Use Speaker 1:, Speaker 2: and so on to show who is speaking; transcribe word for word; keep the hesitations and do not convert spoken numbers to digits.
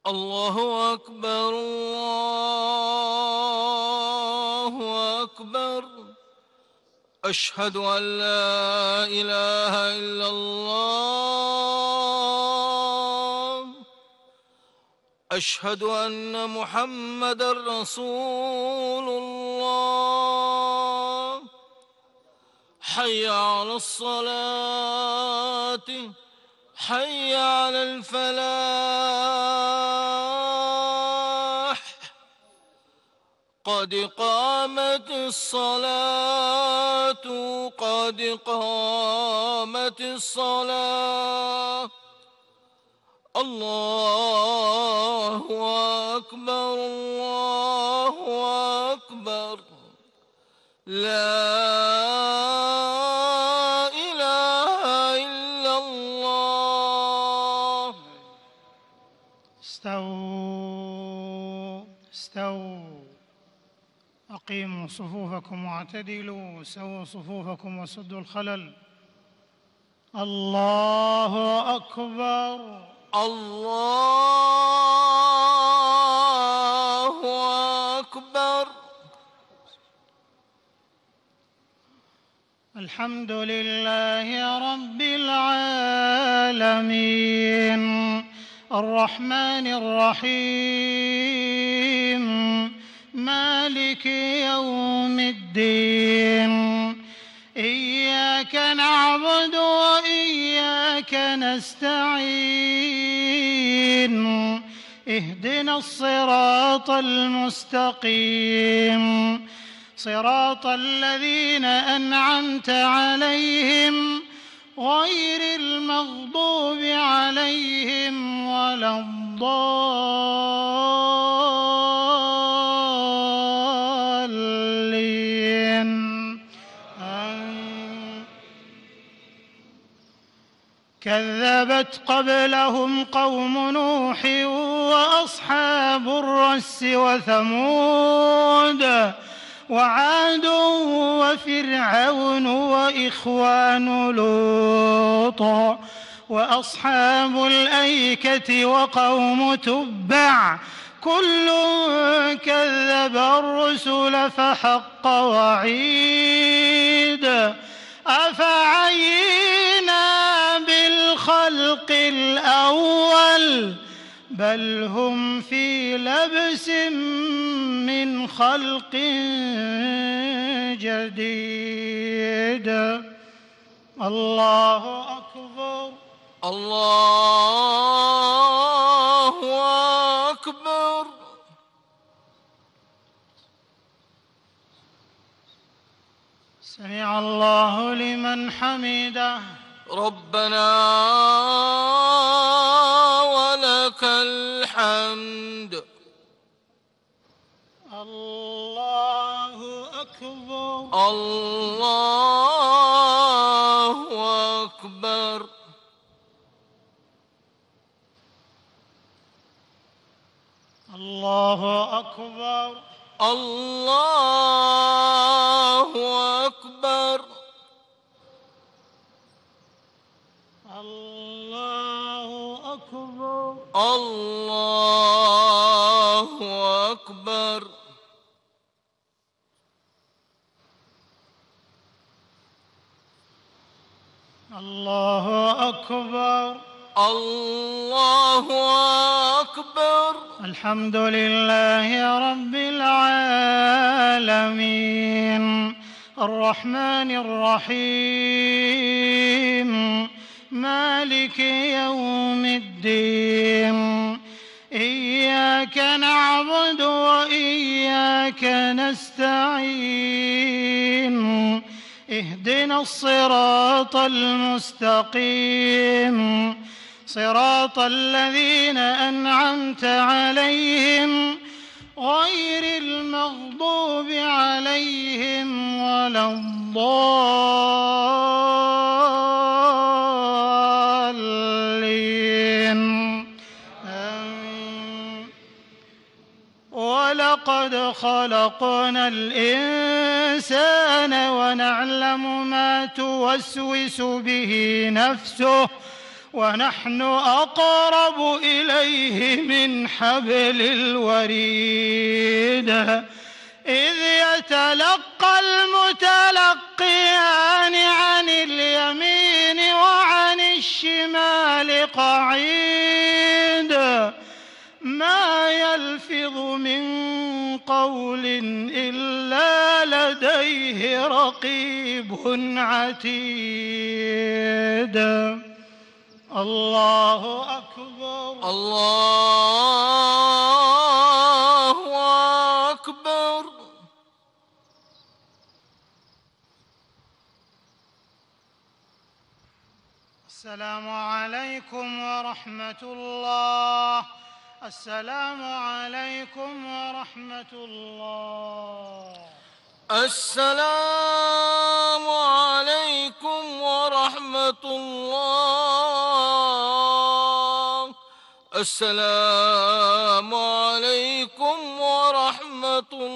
Speaker 1: الله أكبر الله أكبر. أشهد أن لا إله إلا الله. أشهد أن محمدًا رسول الله. حي على الصلاة حي على الفلاح. قد قامت الصلاة قد قامت الصلاة. الله أكبر الله أكبر. لا إله إلا الله.
Speaker 2: استووا استووا أقيموا صفوفكم واعتدلوا، سووا صفوفكم وسدوا الخلل. الله أكبر
Speaker 1: الله أكبر.
Speaker 2: الحمد لله رب العالمين، الرحمن الرحيم، مالك يوم الدين. إياك نعبد وإياك نستعين، اهدنا الصراط المستقيم، صراط الذين أنعمت عليهم غير المغضوب عليهم ولا الضالين. كذبت قبلهم قوم نوح وأصحاب الرس وثمود وعاد وفرعون وإخوان لوط وأصحاب الأيكة وقوم تبع، كل كذب الرسل فحق وعيد. أفعينا بالخلق الأول بل هم في لبس من خلق جديد. الله أكبر
Speaker 1: الله أكبر.
Speaker 2: سمع الله لمن حمده.
Speaker 1: ربنا ولك الحمد.
Speaker 2: الله أكبر
Speaker 1: الله أكبر.
Speaker 2: الله أكبر
Speaker 1: الله أكبر.
Speaker 2: الله أكبر
Speaker 1: الله أكبر.
Speaker 2: الله أكبر
Speaker 1: الله أكبر.
Speaker 2: الحمد لله رب العالمين، الرحمن الرحيم، مالك يوم الدين. إياك نعبد وإياك نستعين، اهدنا الصراط المستقيم، صراط الذين أنعمت عليهم غير المغضوب عليهم ولا الضالين. آمين. ولقد خلقنا الإنسان ونعلم ما توسوس به نفسه ونحن أقرب إليه من حبل الوريد إذ يتلقى المتلقيان عن اليمين وعن الشمال قعيد ما يلفظ من قول إلا لديه رقيب عتيد. الله أكبر.
Speaker 1: الله أكبر.
Speaker 2: السلام عليكم ورحمة الله. السلام عليكم ورحمة الله.
Speaker 1: السلام عليكم ورحمة الله. السلام عليكم ورحمة الله.